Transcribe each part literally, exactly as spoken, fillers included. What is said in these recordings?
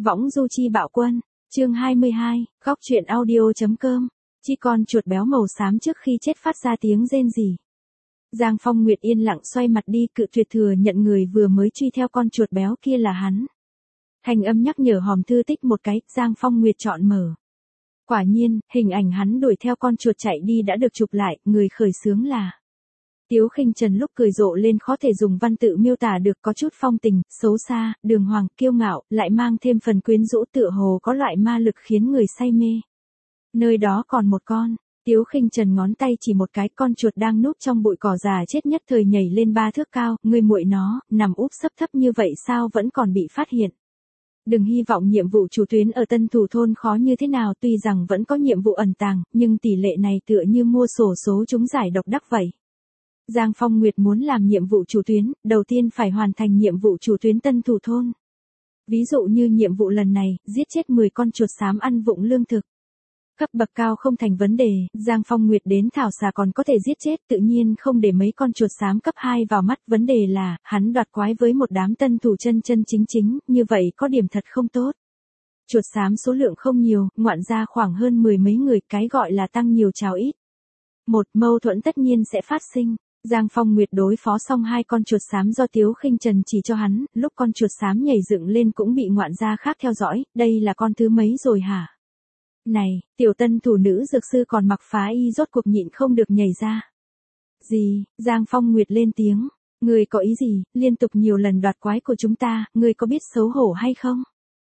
Võng du chi bạo quân, chương hai mươi hai, góc truyện audio.com, chi con chuột béo màu xám trước khi chết phát ra tiếng rên rỉ. Giang Phong Nguyệt yên lặng xoay mặt đi, cự tuyệt thừa nhận người vừa mới truy theo con chuột béo kia là hắn. Thanh âm nhắc nhở hòm thư tích một cái, Giang Phong Nguyệt chọn mở. Quả nhiên, hình ảnh hắn đuổi theo con chuột chạy đi đã được chụp lại, người khởi xướng là Tiếu Khinh Trần. Lúc cười rộ lên khó thể dùng văn tự miêu tả được, có chút phong tình, xấu xa, đường hoàng, kiêu ngạo, lại mang thêm phần quyến rũ, tựa hồ có loại ma lực khiến người say mê. Nơi đó còn một con, Tiếu Khinh Trần ngón tay chỉ một cái, con chuột đang núp trong bụi cỏ già chết nhất thời nhảy lên ba thước cao, người muội nó, nằm úp sấp thấp như vậy sao vẫn còn bị phát hiện. Đừng hy vọng nhiệm vụ chủ tuyến ở Tân Thủ Thôn khó như thế nào, tuy rằng vẫn có nhiệm vụ ẩn tàng, nhưng tỷ lệ này tựa như mua xổ số trúng giải độc đắc vậy. Giang Phong Nguyệt muốn làm nhiệm vụ chủ tuyến, đầu tiên phải hoàn thành nhiệm vụ chủ tuyến Tân Thủ Thôn. Ví dụ như nhiệm vụ lần này, giết chết mười con chuột xám ăn vụng lương thực. Cấp bậc cao không thành vấn đề, Giang Phong Nguyệt đến thảo xà còn có thể giết chết, tự nhiên không để mấy con chuột xám cấp hai vào mắt. Vấn đề là, hắn đoạt quái với một đám tân thủ chân chân chính chính, như vậy có điểm thật không tốt. Chuột xám số lượng không nhiều, ngoạn ra khoảng hơn mười mấy người, cái gọi là tăng nhiều chào ít. Một mâu thuẫn tất nhiên sẽ phát sinh. Giang Phong Nguyệt đối phó xong hai con chuột xám do Tiếu Khinh Trần chỉ cho hắn, lúc con chuột xám nhảy dựng lên cũng bị ngoạn gia khác theo dõi, đây là con thứ mấy rồi hả? Này, tiểu tân thủ nữ dược sư còn mặc phá y rốt cuộc nhịn không được nhảy ra. Gì? Giang Phong Nguyệt lên tiếng, ngươi có ý gì, liên tục nhiều lần đoạt quái của chúng ta, ngươi có biết xấu hổ hay không?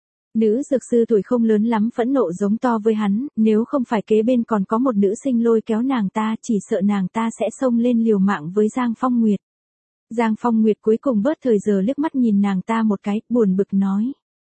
Nữ dược sư tuổi không lớn lắm phẫn nộ giống to với hắn, nếu không phải kế bên còn có một nữ sinh lôi kéo nàng ta, chỉ sợ nàng ta sẽ xông lên liều mạng với Giang Phong Nguyệt. Giang Phong Nguyệt cuối cùng bớt thời giờ liếc mắt nhìn nàng ta một cái, buồn bực nói.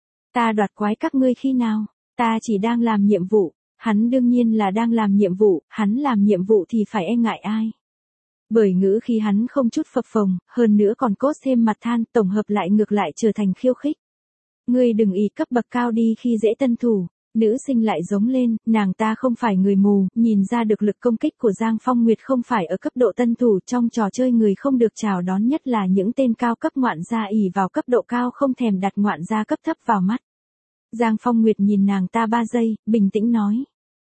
Ta đoạt quái các ngươi khi nào? Ta chỉ đang làm nhiệm vụ. Hắn đương nhiên là đang làm nhiệm vụ, hắn làm nhiệm vụ thì phải e ngại ai. Bởi ngữ khi hắn không chút phập phồng, hơn nữa còn cốt thêm mặt than, tổng hợp lại ngược lại trở thành khiêu khích. Ngươi đừng ý cấp bậc cao đi khi dễ tân thủ. Nữ sinh lại giống lên, nàng ta không phải người mù, nhìn ra được lực công kích của Giang Phong Nguyệt không phải ở cấp độ tân thủ, trong trò chơi người không được chào đón nhất là những tên cao cấp ngoạn gia ỷ vào cấp độ cao không thèm đặt ngoạn gia cấp thấp vào mắt. Giang Phong Nguyệt nhìn nàng ta ba giây, bình tĩnh nói.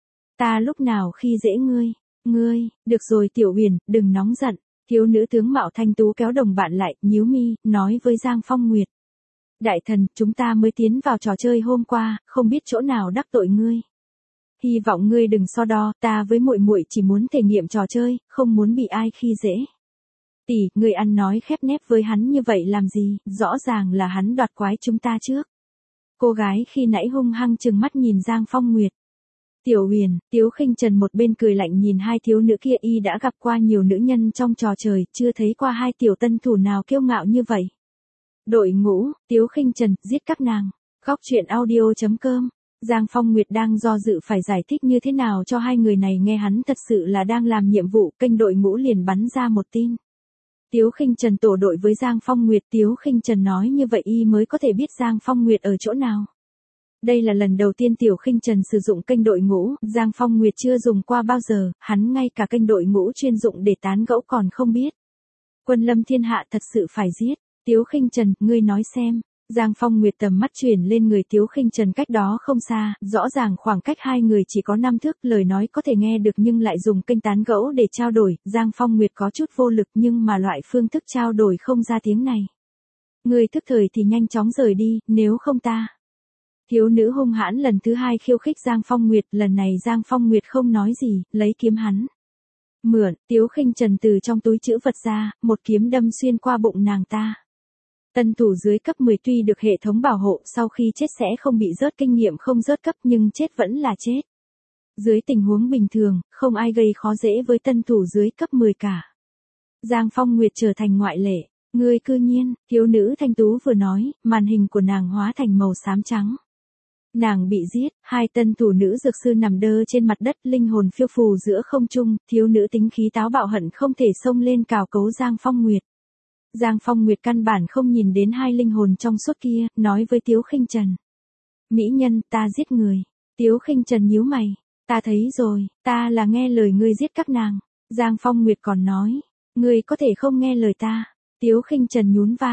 Ta lúc nào khi dễ ngươi, ngươi, được rồi Tiểu Huyền, đừng nóng giận. Thiếu nữ tướng mạo thanh tú kéo đồng bạn lại, nhíu mi, nói với Giang Phong Nguyệt. Đại thần, chúng ta mới tiến vào trò chơi hôm qua, không biết chỗ nào đắc tội ngươi. Hy vọng ngươi đừng so đo, ta với muội muội chỉ muốn thể nghiệm trò chơi, không muốn bị ai khi dễ. Tỷ, ngươi ăn nói khép nép với hắn như vậy làm gì, rõ ràng là hắn đoạt quái chúng ta trước. Cô gái khi nãy hung hăng trừng mắt nhìn Giang Phong Nguyệt. Tiểu Huyền, Tiếu Khinh Trần một bên cười lạnh nhìn hai thiếu nữ kia, y đã gặp qua nhiều nữ nhân trong trò chơi, chưa thấy qua hai tiểu tân thủ nào kiêu ngạo như vậy. Đội ngũ, Tiếu Khinh Trần, giết các nàng. Góc truyện audio.com. Giang Phong Nguyệt đang do dự phải giải thích như thế nào cho hai người này nghe, hắn thật sự là đang làm nhiệm vụ, kênh đội ngũ liền bắn ra một tin. Tiếu Khinh Trần tổ đội với Giang Phong Nguyệt. Tiếu Khinh Trần nói như vậy y mới có thể biết Giang Phong Nguyệt ở chỗ nào. Đây là lần đầu tiên Tiểu Khinh Trần sử dụng kênh đội ngũ, Giang Phong Nguyệt chưa dùng qua bao giờ, hắn ngay cả kênh đội ngũ chuyên dụng để tán gẫu còn không biết. Quân lâm thiên hạ thật sự phải giết. Tiếu Khinh Trần, ngươi nói xem. Giang Phong Nguyệt tầm mắt chuyển lên người Tiếu Khinh Trần cách đó không xa, rõ ràng khoảng cách hai người chỉ có năm thước, lời nói có thể nghe được nhưng lại dùng kênh tán gẫu để trao đổi, Giang Phong Nguyệt có chút vô lực nhưng mà loại phương thức trao đổi không ra tiếng này. Ngươi thức thời thì nhanh chóng rời đi, nếu không ta. Thiếu nữ hung hãn lần thứ hai khiêu khích Giang Phong Nguyệt, lần này Giang Phong Nguyệt không nói gì, lấy kiếm hắn. Mượn, Tiếu Khinh Trần từ trong túi trữ vật ra, một kiếm đâm xuyên qua bụng nàng ta. Tân thủ dưới cấp mười tuy được hệ thống bảo hộ, sau khi chết sẽ không bị rớt kinh nghiệm không rớt cấp nhưng chết vẫn là chết. Dưới tình huống bình thường, không ai gây khó dễ với tân thủ dưới cấp mười cả. Giang Phong Nguyệt trở thành ngoại lệ. Ngươi cư nhiên, thiếu nữ thanh tú vừa nói, màn hình của nàng hóa thành màu xám trắng. Nàng bị giết, hai tân thủ nữ dược sư nằm đơ trên mặt đất, linh hồn phiêu phù giữa không trung, thiếu nữ tính khí táo bạo hận không thể xông lên cào cấu Giang Phong Nguyệt. Giang Phong Nguyệt căn bản không nhìn đến hai linh hồn trong suốt kia, nói với Tiếu Khinh Trần. Mỹ nhân, ta giết người. Tiếu Khinh Trần nhíu mày. Ta thấy rồi, ta là nghe lời ngươi giết các nàng. Giang Phong Nguyệt còn nói. Ngươi có thể không nghe lời ta. Tiếu Khinh Trần nhún vai.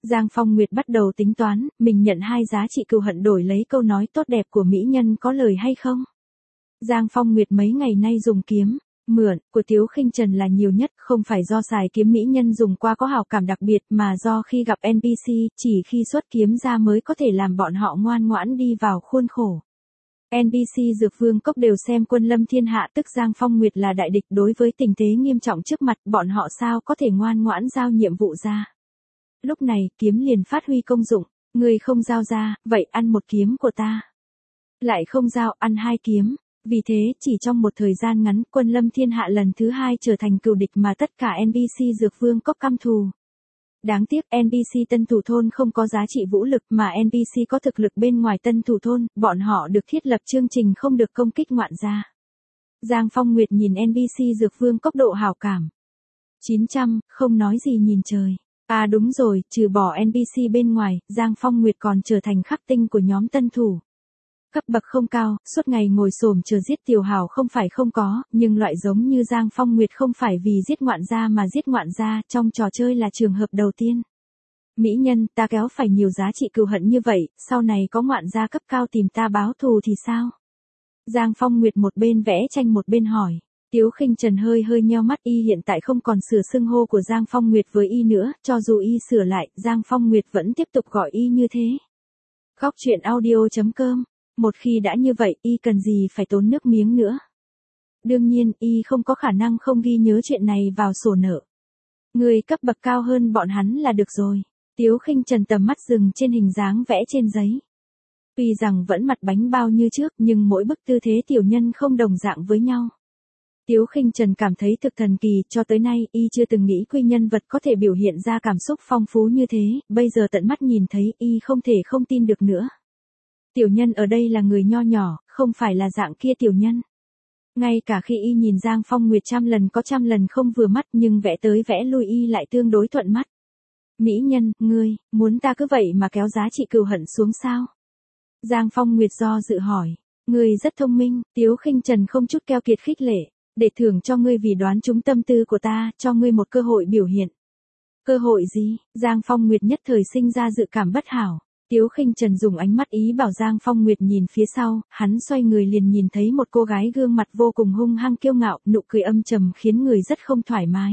Giang Phong Nguyệt bắt đầu tính toán, mình nhận hai giá trị cừu hận đổi lấy câu nói tốt đẹp của mỹ nhân có lời hay không? Giang Phong Nguyệt mấy ngày nay dùng kiếm mượn của Tiếu Khinh Trần là nhiều nhất, không phải do xài kiếm mỹ nhân dùng qua có hảo cảm đặc biệt mà do khi gặp en pê xê, chỉ khi xuất kiếm ra mới có thể làm bọn họ ngoan ngoãn đi vào khuôn khổ. en pê xê Dược Vương Cốc đều xem Quân Lâm Thiên Hạ tức Giang Phong Nguyệt là đại địch, đối với tình thế nghiêm trọng trước mặt, bọn họ sao có thể ngoan ngoãn giao nhiệm vụ ra. Lúc này, kiếm liền phát huy công dụng, người không giao ra, vậy ăn một kiếm của ta. Lại không giao, ăn hai kiếm. Vì thế, chỉ trong một thời gian ngắn, Quân Lâm Thiên Hạ lần thứ hai trở thành cừu địch mà tất cả en pê xê Dược Vương Cốc căm thù. Đáng tiếc en pê xê Tân Thủ Thôn không có giá trị vũ lực mà en pê xê có thực lực bên ngoài Tân Thủ Thôn, bọn họ được thiết lập chương trình không được công kích ngoạn gia. Giang Phong Nguyệt nhìn en pê xê Dược Vương Cốc độ hảo cảm. chín trăm, không nói gì nhìn trời. À đúng rồi, trừ bỏ en pê xê bên ngoài, Giang Phong Nguyệt còn trở thành khắc tinh của nhóm tân thủ. Cấp bậc không cao, suốt ngày ngồi xổm chờ giết tiểu hảo không phải không có, nhưng loại giống như Giang Phong Nguyệt không phải vì giết ngoạn gia mà giết ngoạn gia, trong trò chơi là trường hợp đầu tiên. Mỹ nhân, ta kéo phải nhiều giá trị cừu hận như vậy, sau này có ngoạn gia cấp cao tìm ta báo thù thì sao? Giang Phong Nguyệt một bên vẽ tranh một bên hỏi. Tiếu Khinh Trần hơi hơi nheo mắt, y hiện tại không còn sửa xưng hô của Giang Phong Nguyệt với y nữa, cho dù y sửa lại, Giang Phong Nguyệt vẫn tiếp tục gọi y như thế. Góc truyện audio chấm com. Một khi đã như vậy, y cần gì phải tốn nước miếng nữa. Đương nhiên, y không có khả năng không ghi nhớ chuyện này vào sổ nợ. Người cấp bậc cao hơn bọn hắn là được rồi. Tiếu Khinh Trần tầm mắt dừng trên hình dáng vẽ trên giấy. Tuy rằng vẫn mặt bánh bao như trước, nhưng mỗi bức tư thế tiểu nhân không đồng dạng với nhau. Tiếu Khinh Trần cảm thấy thực thần kỳ, cho tới nay, y chưa từng nghĩ quy nhân vật có thể biểu hiện ra cảm xúc phong phú như thế, bây giờ tận mắt nhìn thấy, y không thể không tin được nữa. Tiểu nhân ở đây là người nho nhỏ, không phải là dạng kia tiểu nhân. Ngay cả khi y nhìn Giang Phong Nguyệt trăm lần có trăm lần không vừa mắt nhưng vẽ tới vẽ lui y lại tương đối thuận mắt. Mỹ nhân, ngươi, muốn ta cứ vậy mà kéo giá trị cừu hận xuống sao? Giang Phong Nguyệt do dự hỏi. Ngươi rất thông minh, Tiếu Khinh Trần không chút keo kiệt khích lệ. Để thưởng cho ngươi vì đoán trúng tâm tư của ta, cho ngươi một cơ hội biểu hiện. Cơ hội gì? Giang Phong Nguyệt nhất thời sinh ra dự cảm bất hảo. Tiếu Khinh Trần dùng ánh mắt ý bảo Giang Phong Nguyệt nhìn phía sau, hắn xoay người liền nhìn thấy một cô gái gương mặt vô cùng hung hăng kiêu ngạo, nụ cười âm trầm khiến người rất không thoải mái.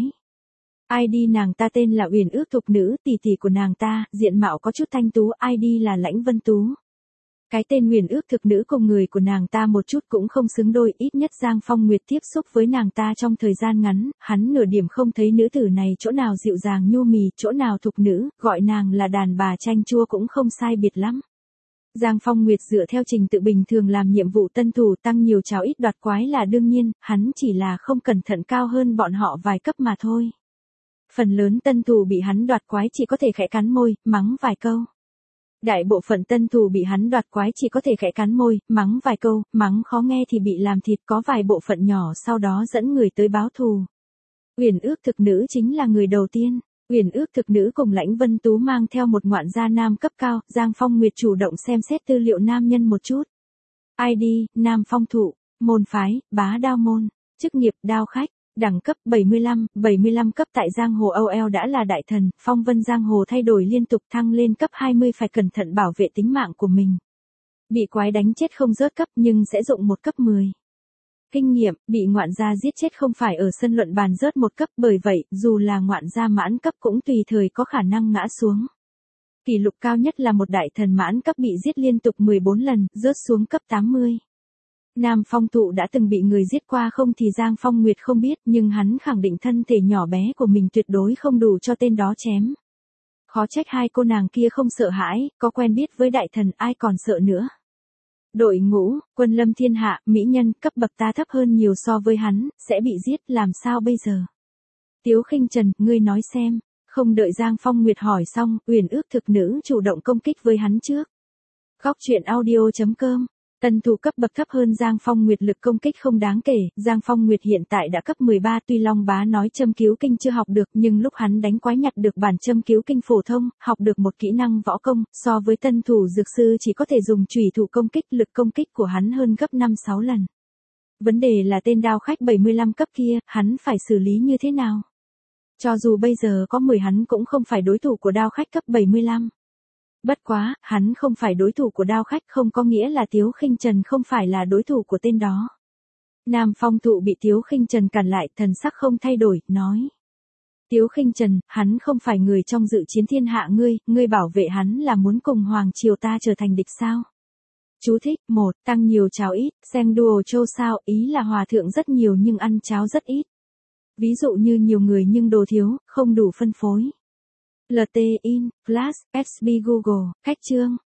i đê nàng ta tên là Uyển Ước Thục Nữ, tỷ tỷ của nàng ta, diện mạo có chút thanh tú, i đê là Lãnh Vân Tú. Cái tên Uyển Ước Thực Nữ cùng người của nàng ta một chút cũng không xứng đôi, ít nhất Giang Phong Nguyệt tiếp xúc với nàng ta trong thời gian ngắn, hắn nửa điểm không thấy nữ tử này chỗ nào dịu dàng nhu mì, chỗ nào thục nữ, gọi nàng là đàn bà chanh chua cũng không sai biệt lắm. Giang Phong Nguyệt dựa theo trình tự bình thường làm nhiệm vụ tân thủ, tăng nhiều cháo ít đoạt quái là đương nhiên, hắn chỉ là không cẩn thận cao hơn bọn họ vài cấp mà thôi. Phần lớn tân thủ bị hắn đoạt quái chỉ có thể khẽ cắn môi, mắng vài câu. Đại bộ phận tân thủ bị hắn đoạt quái chỉ có thể khẽ cắn môi, mắng vài câu, mắng khó nghe thì bị làm thịt, có vài bộ phận nhỏ sau đó dẫn người tới báo thù. Uyển Ước Thực Nữ chính là người đầu tiên. Uyển Ước Thực Nữ cùng Lãnh Vân Tú mang theo một ngoạn gia nam cấp cao, Giang Phong Nguyệt chủ động xem xét tư liệu nam nhân một chút. i đê, Nam Phong Thụ, môn phái, Bá Đao Môn, chức nghiệp, đao khách. Đẳng cấp bảy mươi lăm, bảy mươi lăm cấp tại Giang Hồ âu eo đã là đại thần, phong vân Giang Hồ thay đổi liên tục, thăng lên cấp hai mươi phải cẩn thận bảo vệ tính mạng của mình. Bị quái đánh chết không rớt cấp nhưng sẽ dụng một cấp mười. Kinh nghiệm, bị ngoạn gia giết chết không phải ở sân luận bàn rớt một cấp, bởi vậy, dù là ngoạn gia mãn cấp cũng tùy thời có khả năng ngã xuống. Kỷ lục cao nhất là một đại thần mãn cấp bị giết liên tục mười bốn lần, rớt xuống cấp tám mươi. Nam Phong Thụ đã từng bị người giết qua không thì Giang Phong Nguyệt không biết, nhưng hắn khẳng định thân thể nhỏ bé của mình tuyệt đối không đủ cho tên đó chém. Khó trách hai cô nàng kia không sợ hãi, có quen biết với đại thần ai còn sợ nữa. Đội ngũ, Quân Lâm Thiên Hạ, mỹ nhân, cấp bậc ta thấp hơn nhiều so với hắn, sẽ bị giết, làm sao bây giờ? Tiếu Khinh Trần, ngươi nói xem, không đợi Giang Phong Nguyệt hỏi xong, Uyển Ước Thực Nữ chủ động công kích với hắn trước. Góc truyện audio chấm com. Tân thủ cấp bậc thấp hơn Giang Phong Nguyệt lực công kích không đáng kể, Giang Phong Nguyệt hiện tại đã cấp mười ba, tuy Long Bá nói châm cứu kinh chưa học được nhưng lúc hắn đánh quái nhặt được bản châm cứu kinh phổ thông, học được một kỹ năng võ công, so với tân thủ dược sư chỉ có thể dùng chủy thủ công kích, lực công kích của hắn hơn gấp năm sáu lần. Vấn đề là tên đao khách bảy mươi lăm cấp kia, hắn phải xử lý như thế nào? Cho dù bây giờ có mười hắn cũng không phải đối thủ của đao khách cấp bảy mươi lăm. Bất quá, hắn không phải đối thủ của đao khách không có nghĩa là Tiếu Khinh Trần không phải là đối thủ của tên đó. Nam Phong Thụ bị Tiếu Khinh Trần cản lại, thần sắc không thay đổi, nói. Tiếu Khinh Trần, hắn không phải người trong dự chiến thiên hạ ngươi, ngươi bảo vệ hắn là muốn cùng Hoàng Triều ta trở thành địch sao? Chú thích, một, tăng nhiều cháo ít, xem đùa châu sao, ý là hòa thượng rất nhiều nhưng ăn cháo rất ít. Ví dụ như nhiều người nhưng đồ thiếu, không đủ phân phối. lờ tê in, Flash, ét bê Google, cách chương.